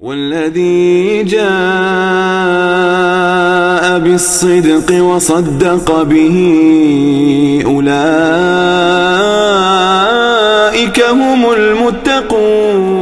والذي جاء بالصدق وصدق به أولئك هم المتقون.